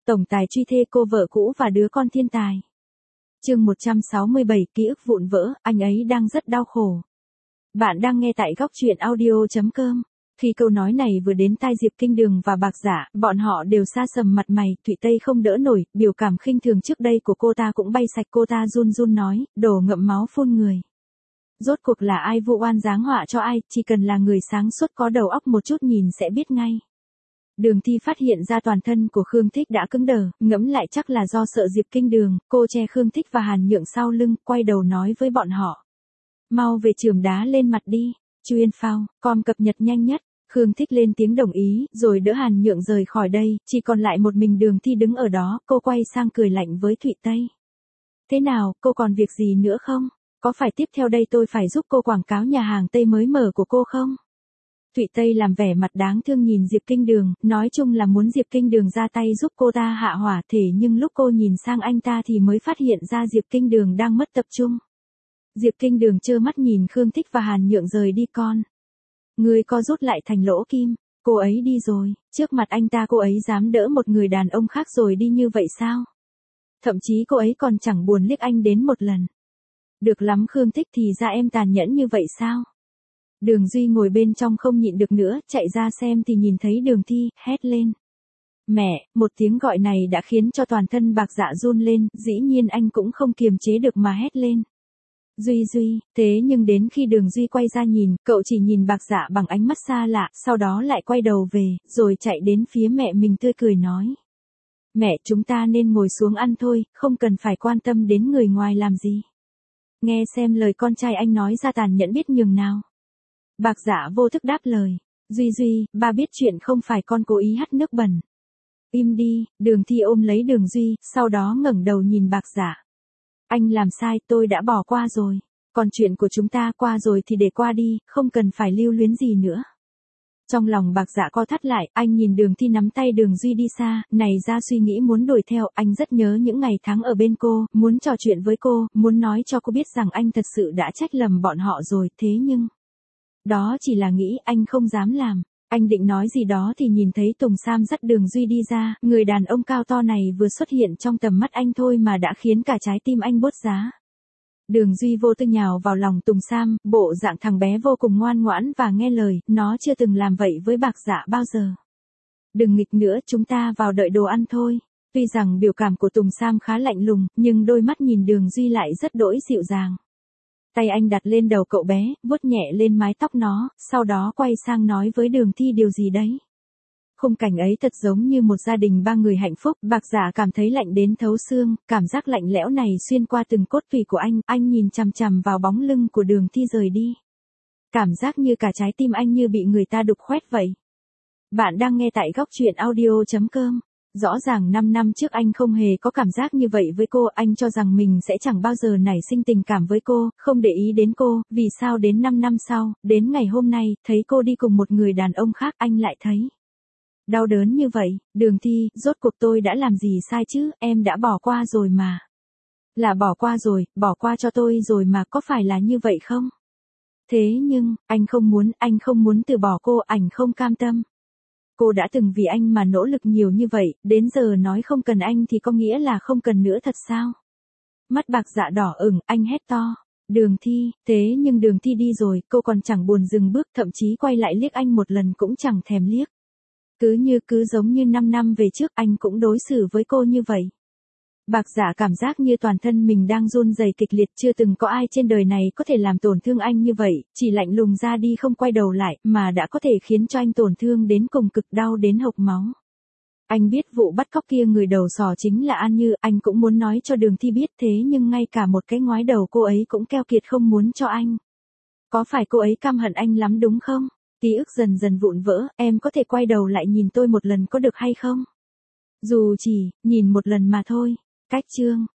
Tổng tài truy thê cô vợ cũ và đứa con thiên tài. Chương 167, ký ức vụn vỡ, anh ấy đang rất đau khổ. Bạn đang nghe tại góc truyện audio.com. Khi câu nói này vừa đến tai Diệp Kinh Đường và Bạc Dạ, bọn họ đều sa sầm mặt mày, Thụy Tây không đỡ nổi, biểu cảm khinh thường trước đây của cô ta cũng bay sạch, cô ta run run nói, đồ ngậm máu phun người. Rốt cuộc là ai vu oan giáng họa cho ai, chỉ cần là người sáng suốt có đầu óc một chút nhìn sẽ biết ngay. Đường Thi phát hiện ra toàn thân của Khương Thích đã cứng đờ, ngẫm lại chắc là do sợ Diệp Kinh Đường, cô che Khương Thích và Hàn Nhượng sau lưng, quay đầu nói với bọn họ. Mau về chườm đá lên mặt đi, chuyên phao, com cập nhật nhanh nhất. Khương Thích lên tiếng đồng ý, rồi đỡ Hàn Nhượng rời khỏi đây, chỉ còn lại một mình Đường Thi đứng ở đó, cô quay sang cười lạnh với Thụy Tây. Thế nào, cô còn việc gì nữa không? Có phải tiếp theo đây tôi phải giúp cô quảng cáo nhà hàng Tây mới mở của cô không? Thụy Tây làm vẻ mặt đáng thương nhìn Diệp Kinh Đường, nói chung là muốn Diệp Kinh Đường ra tay giúp cô ta hạ hỏa, thế nhưng lúc cô nhìn sang anh ta thì mới phát hiện ra Diệp Kinh Đường đang mất tập trung. Diệp Kinh Đường trơ mắt nhìn Khương Thích và Hàn Nhượng rời đi con. Người co rút lại thành lỗ kim, cô ấy đi rồi, trước mặt anh ta cô ấy dám đỡ một người đàn ông khác rồi đi như vậy sao? Thậm chí cô ấy còn chẳng buồn liếc anh đến một lần. Được lắm Khương Thích, thì ra em tàn nhẫn như vậy sao? Đường Duy ngồi bên trong không nhịn được nữa, chạy ra xem thì nhìn thấy Đường Thi, hét lên. Mẹ, một tiếng gọi này đã khiến cho toàn thân Bạc Dạ run lên, dĩ nhiên anh cũng không kiềm chế được mà hét lên. Duy, thế nhưng đến khi Đường Duy quay ra nhìn, cậu chỉ nhìn Bạc Dạ bằng ánh mắt xa lạ, sau đó lại quay đầu về, rồi chạy đến phía mẹ mình tươi cười nói. Mẹ, chúng ta nên ngồi xuống ăn thôi, không cần phải quan tâm đến người ngoài làm gì. Nghe xem lời con trai anh nói ra tàn nhẫn biết nhường nào. Bạc Dạ vô thức đáp lời. Duy, ba biết chuyện không phải con cố ý hắt nước bẩn. Im đi, Đường Thi ôm lấy Đường Duy, sau đó ngẩng đầu nhìn Bạc Dạ. Anh làm sai, tôi đã bỏ qua rồi. Còn chuyện của chúng ta qua rồi thì để qua đi, không cần phải lưu luyến gì nữa. Trong lòng Bạc Dạ co thắt lại, anh nhìn Đường Thi nắm tay Đường Duy đi xa, này ra suy nghĩ muốn đuổi theo, anh rất nhớ những ngày tháng ở bên cô, muốn trò chuyện với cô, muốn nói cho cô biết rằng anh thật sự đã trách lầm bọn họ rồi, thế nhưng... Đó chỉ là nghĩ, anh không dám làm. Anh định nói gì đó thì nhìn thấy Tùng Sam dắt Đường Duy đi ra, người đàn ông cao to này vừa xuất hiện trong tầm mắt anh thôi mà đã khiến cả trái tim anh bốt giá. Đường Duy vô tư nhào vào lòng Tùng Sam, bộ dạng thằng bé vô cùng ngoan ngoãn và nghe lời, nó chưa từng làm vậy với Bạc Dạ bao giờ. Đừng nghịch nữa, chúng ta vào đợi đồ ăn thôi. Tuy rằng biểu cảm của Tùng Sam khá lạnh lùng, nhưng đôi mắt nhìn Đường Duy lại rất đỗi dịu dàng. Tay anh đặt lên đầu cậu bé, vuốt nhẹ lên mái tóc nó, sau đó quay sang nói với Đường Thi điều gì đấy. Khung cảnh ấy thật giống như một gia đình ba người hạnh phúc, Bạc Dạ cảm thấy lạnh đến thấu xương, cảm giác lạnh lẽo này xuyên qua từng cốt tủy của anh nhìn chằm chằm vào bóng lưng của Đường Thi rời đi. Cảm giác như cả trái tim anh như bị người ta đục khoét vậy. Bạn đang nghe tại góc truyện audio.com. Rõ ràng 5 năm trước anh không hề có cảm giác như vậy với cô, anh cho rằng mình sẽ chẳng bao giờ nảy sinh tình cảm với cô, không để ý đến cô, vì sao đến 5 năm sau, đến ngày hôm nay, thấy cô đi cùng một người đàn ông khác, anh lại thấy đau đớn như vậy. Đường Thi, rốt cuộc tôi đã làm gì sai chứ, em đã bỏ qua rồi mà. Là bỏ qua rồi, bỏ qua cho tôi rồi mà, có phải là như vậy không? Thế nhưng, anh không muốn từ bỏ cô, anh không cam tâm. Cô đã từng vì anh mà nỗ lực nhiều như vậy, đến giờ nói không cần anh thì có nghĩa là không cần nữa thật sao? Mắt Bạc Dạ đỏ ửng, anh hét to. Đường Thi, thế nhưng Đường Thi đi rồi, cô còn chẳng buồn dừng bước, thậm chí quay lại liếc anh một lần cũng chẳng thèm liếc. Cứ giống như 5 năm về trước anh cũng đối xử với cô như vậy. Bạc Dạ cảm giác như toàn thân mình đang run rẩy kịch liệt, chưa từng có ai trên đời này có thể làm tổn thương anh như vậy, chỉ lạnh lùng ra đi không quay đầu lại, mà đã có thể khiến cho anh tổn thương đến cùng cực, đau đến hộc máu. Anh biết vụ bắt cóc kia người đầu sỏ chính là An Như, anh cũng muốn nói cho Đường Thi biết, thế nhưng ngay cả một cái ngoái đầu cô ấy cũng keo kiệt không muốn cho anh. Có phải cô ấy căm hận anh lắm đúng không? Ký ức dần dần vụn vỡ, em có thể quay đầu lại nhìn tôi một lần có được hay không? Dù chỉ, nhìn một lần mà thôi. Cách chương